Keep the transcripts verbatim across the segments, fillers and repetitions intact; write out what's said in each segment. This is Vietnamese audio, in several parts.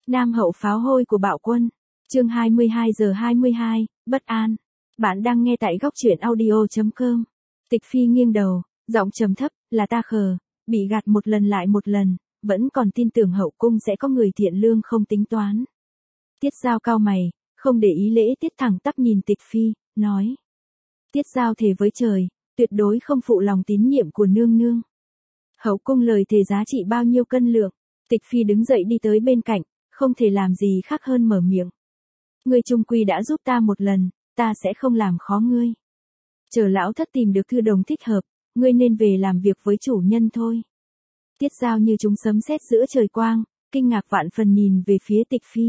Nam hậu pháo hôi của bạo quân. Chương hai mươi hai giờ hai mươi hai, bất an. Bạn đang nghe tại góc truyện audio chấm com. Tịch Phi nghiêng đầu, giọng trầm thấp, là ta khờ, bị gạt một lần lại một lần, vẫn còn tin tưởng hậu cung sẽ có người thiện lương không tính toán. Tiết Giao cao mày, không để ý lễ tiết thẳng tắp nhìn Tịch Phi, nói. Tiết Giao thề với trời, tuyệt đối không phụ lòng tín nhiệm của nương nương. Hậu cung lời thề giá trị bao nhiêu cân lượng. Tịch Phi đứng dậy đi tới bên cạnh, không thể làm gì khác hơn mở miệng. Ngươi chung quy đã giúp ta một lần, ta sẽ không làm khó ngươi. Chờ lão thất tìm được thư đồng thích hợp, ngươi nên về làm việc với chủ nhân thôi. Tiết Giao như chúng sấm sét giữa trời quang, kinh ngạc vạn phần nhìn về phía Tịch Phi.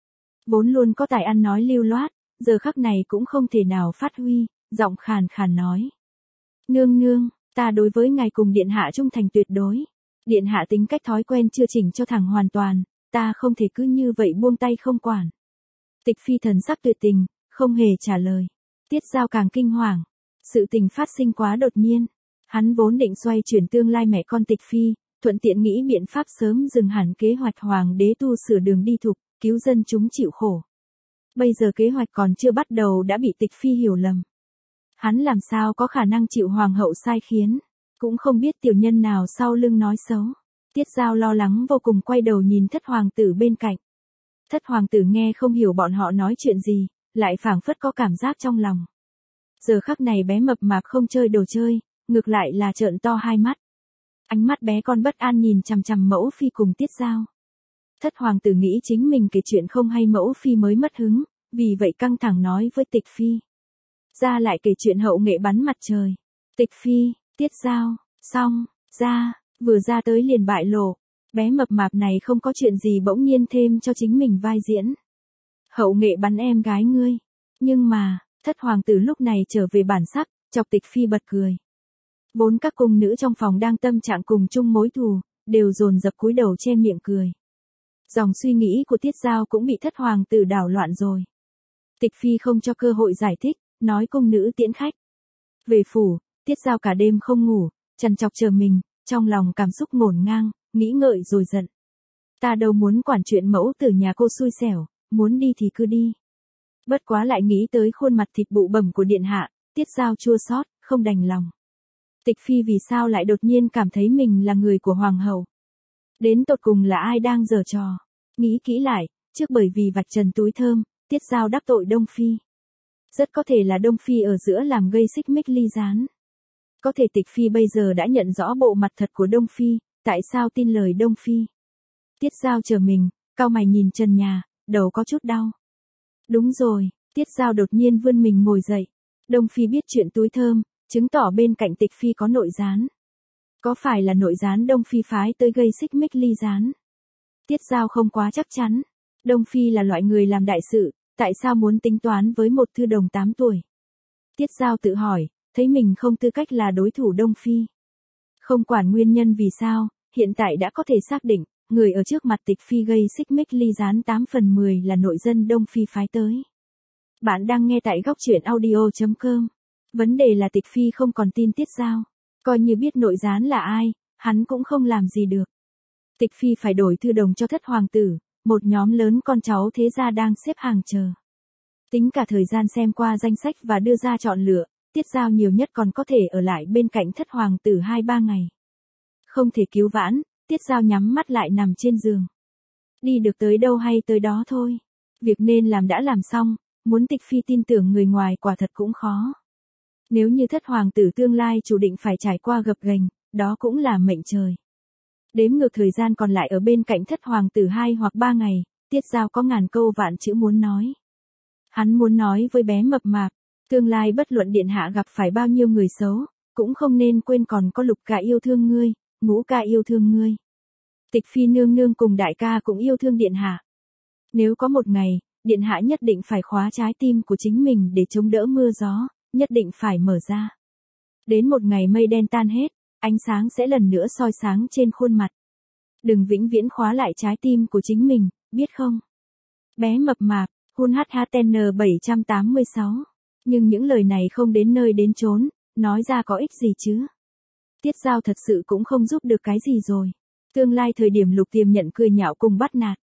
Vốn luôn có tài ăn nói lưu loát, giờ khắc này cũng không thể nào phát huy, giọng khàn khàn nói. Nương nương, ta đối với ngài cùng điện hạ trung thành tuyệt đối. Điện hạ tính cách thói quen chưa chỉnh cho thẳng hoàn toàn, ta không thể cứ như vậy buông tay không quản. Tịch Phi thần sắc tuyệt tình, không hề trả lời. Tiết Giao càng kinh hoàng. Sự tình phát sinh quá đột nhiên. Hắn vốn định xoay chuyển tương lai mẹ con Tịch Phi, thuận tiện nghĩ biện pháp sớm dừng hẳn kế hoạch hoàng đế tu sửa đường đi thục, cứu dân chúng chịu khổ. Bây giờ kế hoạch còn chưa bắt đầu đã bị Tịch Phi hiểu lầm. Hắn làm sao có khả năng chịu hoàng hậu sai khiến, cũng không biết tiểu nhân nào sau lưng nói xấu. Tiết Giao lo lắng vô cùng quay đầu nhìn thất hoàng tử bên cạnh. Thất hoàng tử nghe không hiểu bọn họ nói chuyện gì, lại phảng phất có cảm giác trong lòng. Giờ khắc này bé mập mạp không chơi đồ chơi, ngược lại là trợn to hai mắt. Ánh mắt bé con bất an nhìn chằm chằm Mẫu Phi cùng Tiết Giao. Thất hoàng tử nghĩ chính mình kể chuyện không hay Mẫu Phi mới mất hứng, vì vậy căng thẳng nói với Tịch Phi. Ra lại kể chuyện hậu nghệ bắn mặt trời. Tịch Phi, Tiết Giao, xong, ra, vừa ra tới liền bại lộ. Bé mập mạp này không có chuyện gì bỗng nhiên thêm cho chính mình vai diễn. Hậu nghệ bắn em gái ngươi. Nhưng mà, thất hoàng tử lúc này trở về bản sắc, chọc Tịch Phi bật cười. Bốn các cung nữ trong phòng đang tâm trạng cùng chung mối thù, đều dồn dập cúi đầu che miệng cười. Dòng suy nghĩ của Tiết Giao cũng bị thất hoàng tử đảo loạn rồi. Tịch Phi không cho cơ hội giải thích, nói cung nữ tiễn khách. Về phủ, Tiết Giao cả đêm không ngủ, trằn trọc chờ mình, trong lòng cảm xúc ngổn ngang, nghĩ ngợi rồi giận. Ta đâu muốn quản chuyện mẫu tử nhà cô xui xẻo, muốn đi thì cứ đi. Bất quá lại nghĩ tới khuôn mặt thịt bụ bẩm của điện hạ, Tiết Giao chua xót, không đành lòng. Tịch Phi vì sao lại đột nhiên cảm thấy mình là người của hoàng hậu? Đến tột cùng là ai đang giở trò? Nghĩ kỹ lại, trước bởi vì vạch trần túi thơm, Tiết Giao đắc tội Đông Phi. Rất có thể là Đông Phi ở giữa làm gây xích mích ly gián. Có thể Tịch Phi bây giờ đã nhận rõ bộ mặt thật của Đông Phi, tại sao tin lời Đông Phi? Tiết Giao chờ mình, cau mày nhìn trần nhà, đầu có chút đau. Đúng rồi, Tiết Giao đột nhiên vươn mình ngồi dậy. Đông Phi biết chuyện túi thơm, chứng tỏ bên cạnh Tịch Phi có nội gián. Có phải là nội gián Đông Phi phái tới gây xích mích ly gián? Tiết Giao không quá chắc chắn. Đông Phi là loại người làm đại sự, tại sao muốn tính toán với một thư đồng tám tuổi? Tiết Giao tự hỏi, thấy mình không tư cách là đối thủ Đông Phi. Không quản nguyên nhân vì sao, hiện tại đã có thể xác định, người ở trước mặt Tịch Phi gây xích mích ly gián tám phần mười là nội dân Đông Phi phái tới. Bạn đang nghe tại góc truyện audio chấm com. Vấn đề là Tịch Phi không còn tin Tiết Giao. Coi như biết nội gián là ai, hắn cũng không làm gì được. Tịch Phi phải đổi thư đồng cho thất hoàng tử, một nhóm lớn con cháu thế gia đang xếp hàng chờ. Tính cả thời gian xem qua danh sách và đưa ra chọn lựa, Tiết Giao nhiều nhất còn có thể ở lại bên cạnh thất hoàng tử hai ba ngày. Không thể cứu vãn, Tiết Giao nhắm mắt lại nằm trên giường. Đi được tới đâu hay tới đó thôi. Việc nên làm đã làm xong, muốn Tịch Phi tin tưởng người ngoài quả thật cũng khó. Nếu như thất hoàng tử tương lai chủ định phải trải qua gập ghềnh, đó cũng là mệnh trời. Đếm ngược thời gian còn lại ở bên cạnh thất hoàng tử hai hoặc ba ngày, Tiết Giao có ngàn câu vạn chữ muốn nói. Hắn muốn nói với bé mập mạp, tương lai bất luận điện hạ gặp phải bao nhiêu người xấu, cũng không nên quên còn có Lục ca yêu thương ngươi, Ngũ ca yêu thương ngươi. Tịch Phi nương nương cùng đại ca cũng yêu thương điện hạ. Nếu có một ngày, điện hạ nhất định phải khóa trái tim của chính mình để chống đỡ mưa gió, nhất định phải mở ra. Đến một ngày mây đen tan hết, ánh sáng sẽ lần nữa soi sáng trên khuôn mặt. Đừng vĩnh viễn khóa lại trái tim của chính mình, biết không? Bé mập mạp, Hun hát hát en bảy tám sáu. Nhưng những lời này không đến nơi đến chốn, nói ra có ích gì chứ? Tiết Giao thật sự cũng không giúp được cái gì rồi. Tương lai thời điểm Lục Tiềm nhận cười nhạo cùng bắt nạt.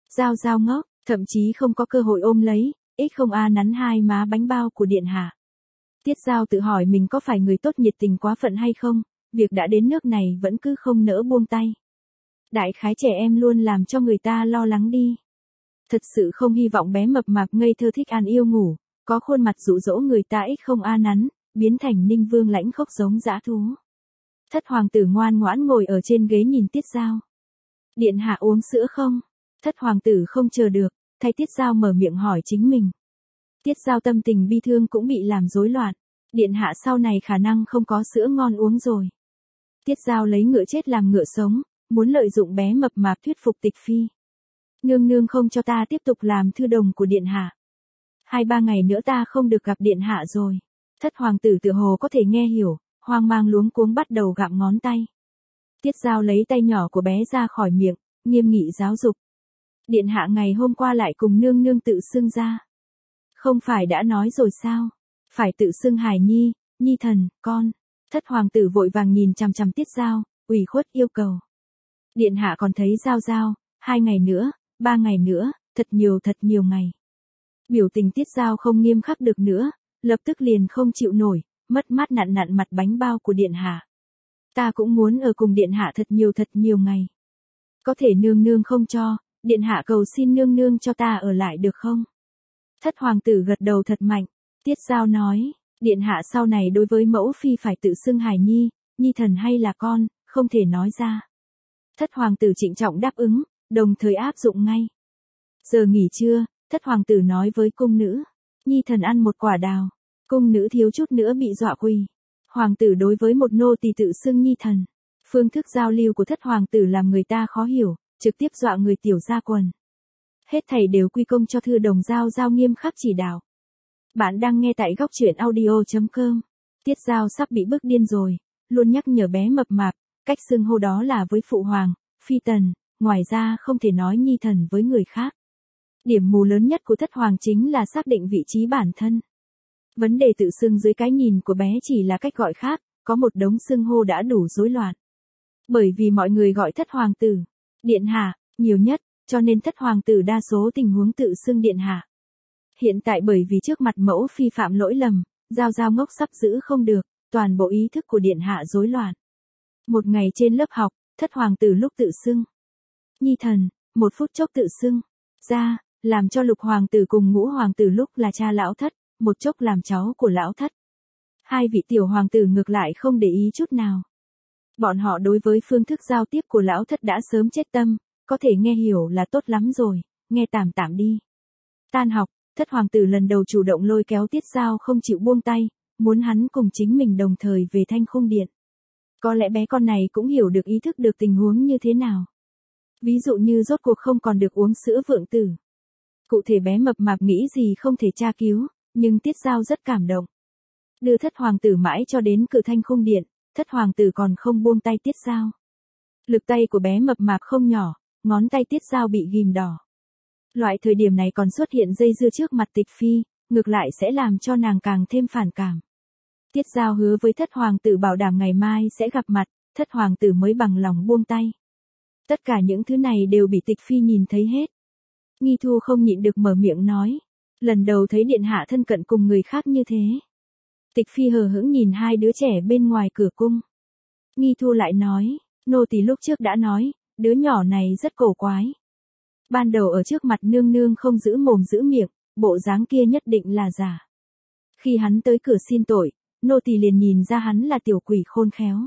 Giao Giao ngốc, thậm chí không có cơ hội ôm lấy, ít không a nắn hai má bánh bao của điện hạ. Tiết Giao tự hỏi mình có phải người tốt nhiệt tình quá phận hay không, việc đã đến nước này vẫn cứ không nỡ buông tay. Đại khái trẻ em luôn làm cho người ta lo lắng đi. Thật sự không hy vọng bé mập mạp ngây thơ thích ăn yêu ngủ, có khuôn mặt dụ dỗ người ta ít không a nắn, biến thành Ninh Vương lãnh khốc giống dã thú. Thất hoàng tử ngoan ngoãn ngồi ở trên ghế nhìn Tiết Giao. Điện hạ uống sữa không? Thất hoàng tử không chờ được, thay Tiết Giao mở miệng hỏi chính mình. Tiết Giao tâm tình bi thương cũng bị làm rối loạn. Điện hạ sau này khả năng không có sữa ngon uống rồi. Tiết Giao lấy ngựa chết làm ngựa sống, muốn lợi dụng bé mập mạp thuyết phục Tịch Phi. Nương nương không cho ta tiếp tục làm thư đồng của điện hạ. Hai ba ngày nữa ta không được gặp điện hạ rồi. Thất hoàng tử tựa hồ có thể nghe hiểu, hoang mang luống cuống bắt đầu gặm ngón tay. Tiết Giao lấy tay nhỏ của bé ra khỏi miệng, nghiêm nghị giáo dục. Điện hạ ngày hôm qua lại cùng nương nương tự xưng ra. Không phải đã nói rồi sao? Phải tự xưng hài nhi, nhi thần, con. Thất hoàng tử vội vàng nhìn chằm chằm Tiết Giao, ủy khuất yêu cầu. Điện hạ còn thấy Giao Giao, hai ngày nữa, ba ngày nữa, thật nhiều thật nhiều ngày. Biểu tình Tiết Giao không nghiêm khắc được nữa, lập tức liền không chịu nổi, mất mát nặn nặn mặt bánh bao của điện hạ. Ta cũng muốn ở cùng điện hạ thật nhiều thật nhiều ngày. Có thể nương nương không cho, điện hạ cầu xin nương nương cho ta ở lại được không? Thất hoàng tử gật đầu thật mạnh. Tiết Giao nói, điện hạ sau này đối với mẫu phi phải tự xưng hài nhi, nhi thần hay là con, không thể nói ra. Thất hoàng tử trịnh trọng đáp ứng, đồng thời áp dụng ngay. Giờ nghỉ trưa, thất hoàng tử nói với cung nữ, nhi thần ăn một quả đào. Cung nữ thiếu chút nữa bị dọa quỳ. Hoàng tử đối với một nô tỳ tự xưng nhi thần. Phương thức giao lưu của thất hoàng tử làm người ta khó hiểu, trực tiếp dọa người tiểu gia quần. Hết thảy đều quy công cho thư đồng Giao Giao nghiêm khắc chỉ đạo. Bạn đang nghe tại góc truyện audio chấm com. Tiết Giao sắp bị bức điên rồi, luôn nhắc nhở bé mập mạp, cách xưng hô đó là với phụ hoàng, phi tần, ngoài ra không thể nói nhi thần với người khác. Điểm mù lớn nhất của thất hoàng chính là xác định vị trí bản thân. Vấn đề tự xưng dưới cái nhìn của bé chỉ là cách gọi khác, có một đống xưng hô đã đủ rối loạn. Bởi vì mọi người gọi thất hoàng tử, điện hạ, nhiều nhất, cho nên thất hoàng tử đa số tình huống tự xưng điện hạ. Hiện tại bởi vì trước mặt mẫu phi phạm lỗi lầm, Giao Giao ngốc sắp giữ không được, toàn bộ ý thức của điện hạ rối loạn. Một ngày trên lớp học, thất hoàng tử lúc tự xưng nhi thần, một phút chốc tự xưng ra, làm cho lục hoàng tử cùng ngũ hoàng tử lúc là cha lão thất, một chốc làm cháu của lão thất. Hai vị tiểu hoàng tử ngược lại không để ý chút nào. Bọn họ đối với phương thức giao tiếp của lão thất đã sớm chết tâm, có thể nghe hiểu là tốt lắm rồi, nghe tạm tạm đi. Tan học, thất hoàng tử lần đầu chủ động lôi kéo Tiết Giao không chịu buông tay, muốn hắn cùng chính mình đồng thời về Thanh Khung Điện. Có lẽ bé con này cũng hiểu được ý thức được tình huống như thế nào. Ví dụ như rốt cuộc không còn được uống sữa vượng tử. Cụ thể bé mập mạp nghĩ gì không thể tra cứu, nhưng Tiết Giao rất cảm động. Đưa thất hoàng tử mãi cho đến cửa Thanh Khung Điện, thất hoàng tử còn không buông tay Tiết Giao. Lực tay của bé mập mạp không nhỏ, ngón tay Tiết Giao bị ghim đỏ. Loại thời điểm này còn xuất hiện dây dưa trước mặt Tịch Phi, ngược lại sẽ làm cho nàng càng thêm phản cảm. Tiết Giao hứa với thất hoàng tử bảo đảm ngày mai sẽ gặp mặt, thất hoàng tử mới bằng lòng buông tay. Tất cả những thứ này đều bị Tịch Phi nhìn thấy hết. Nghi Thu không nhịn được mở miệng nói. Lần đầu thấy điện hạ thân cận cùng người khác như thế. Tịch Phi hờ hững nhìn hai đứa trẻ bên ngoài cửa cung. Nghi Thu lại nói, nô tỳ lúc trước đã nói, đứa nhỏ này rất cổ quái. Ban đầu ở trước mặt nương nương không giữ mồm giữ miệng, bộ dáng kia nhất định là giả. Khi hắn tới cửa xin tội, nô tỳ liền nhìn ra hắn là tiểu quỷ khôn khéo.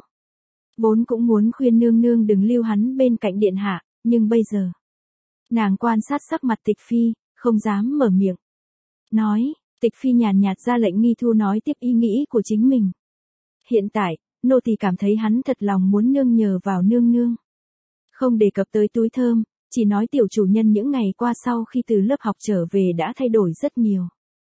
Vốn cũng muốn khuyên nương nương đừng lưu hắn bên cạnh điện hạ, nhưng bây giờ. Nàng quan sát sắc mặt Tịch Phi, không dám mở miệng. Nói, Tịch Phi nhàn nhạt ra lệnh Nghi Thu nói tiếp ý nghĩ của chính mình. Hiện tại, nô tỳ cảm thấy hắn thật lòng muốn nương nhờ vào nương nương. Không đề cập tới túi thơm, chỉ nói tiểu chủ nhân những ngày qua sau khi từ lớp học trở về đã thay đổi rất nhiều.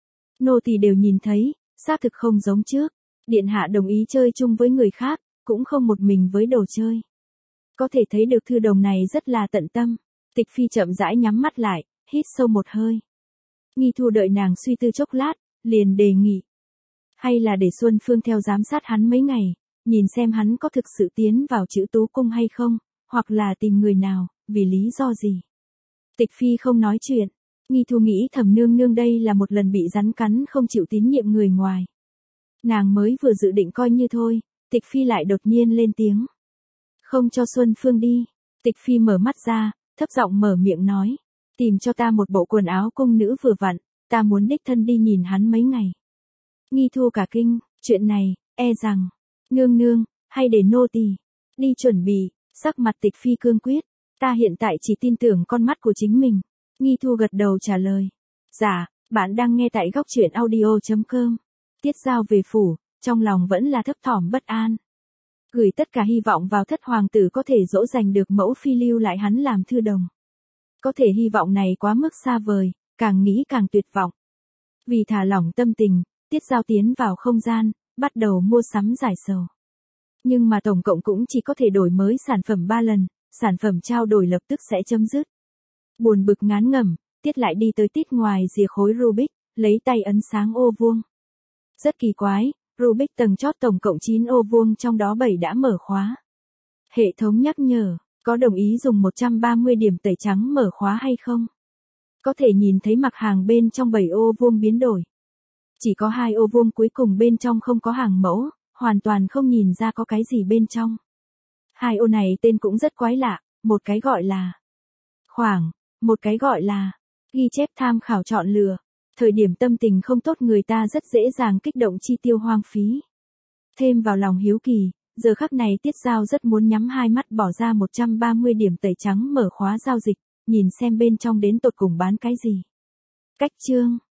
Nô tỳ đều nhìn thấy, xác thực không giống trước. Điện hạ đồng ý chơi chung với người khác, cũng không một mình với đồ chơi. Có thể thấy được thư đồng này rất là tận tâm. Tịch Phi chậm rãi nhắm mắt lại, hít sâu một hơi. Nghi Thu đợi nàng suy tư chốc lát, liền đề nghị. Hay là để Xuân Phương theo giám sát hắn mấy ngày, nhìn xem hắn có thực sự tiến vào chữ tú cung hay không, hoặc là tìm người nào, vì lý do gì. Tịch Phi không nói chuyện. Nghi Thu nghĩ thầm nương nương đây là một lần bị rắn cắn không chịu tín nhiệm người ngoài. Nàng mới vừa dự định coi như thôi, Tịch Phi lại đột nhiên lên tiếng. Không cho Xuân Phương đi. Tịch Phi mở mắt ra, thấp giọng mở miệng nói. Tìm cho ta một bộ quần áo cung nữ vừa vặn, ta muốn đích thân đi nhìn hắn mấy ngày. Nghi Thu cả kinh, chuyện này, e rằng, nương nương, hay để nô tỳ đi chuẩn bị, sắc mặt Tịch Phi cương quyết. Ta hiện tại chỉ tin tưởng con mắt của chính mình. Nghi Thu gật đầu trả lời. Dạ, bạn đang nghe tại góc truyện audio.com. Tiết Giao về phủ, trong lòng vẫn là thấp thỏm bất an. Gửi tất cả hy vọng vào thất hoàng tử có thể dỗ dành được mẫu phi lưu lại hắn làm thư đồng. Có thể hy vọng này quá mức xa vời, càng nghĩ càng tuyệt vọng. Vì thả lỏng tâm tình, Tiết Giao tiến vào không gian, bắt đầu mua sắm giải sầu. Nhưng mà tổng cộng cũng chỉ có thể đổi mới sản phẩm ba lần, sản phẩm trao đổi lập tức sẽ chấm dứt. Buồn bực ngán ngẩm, Tiết lại đi tới tít ngoài rìa khối Rubik, lấy tay ấn sáng ô vuông. Rất kỳ quái, Rubik tầng chót tổng cộng chín ô vuông trong đó bảy đã mở khóa. Hệ thống nhắc nhở, có đồng ý dùng một trăm ba mươi điểm tẩy trắng mở khóa hay không? Có thể nhìn thấy mặt hàng bên trong bảy ô vuông biến đổi. Chỉ có hai ô vuông cuối cùng bên trong không có hàng mẫu, hoàn toàn không nhìn ra có cái gì bên trong. Hai ô này tên cũng rất quái lạ, một cái gọi là khoảng, một cái gọi là ghi chép tham khảo chọn lựa. Thời điểm tâm tình không tốt người ta rất dễ dàng kích động chi tiêu hoang phí. Thêm vào lòng hiếu kỳ, giờ khắc này Tiết Giao rất muốn nhắm hai mắt bỏ ra một trăm ba mươi điểm tẩy trắng mở khóa giao dịch, nhìn xem bên trong đến tột cùng bán cái gì. Cách chương